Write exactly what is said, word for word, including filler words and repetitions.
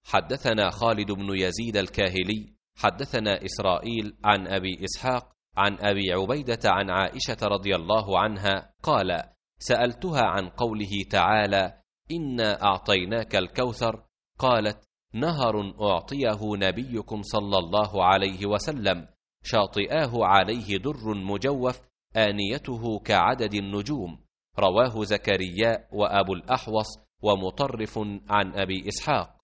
حدثنا خالد بن يزيد الكاهلي حدثنا إسرائيل عن أبي إسحاق عن أبي عبيدة عن عائشة رضي الله عنها قال: سألتها عن قوله تعالى: إنا أعطيناك الكوثر، قالت: نهر أعطيه نبيكم صلى الله عليه وسلم، شاطئاه عليه در مجوف، آنيته كعدد النجوم. رواه زكريا وأبو الأحوص ومطرف عن أبي إسحاق.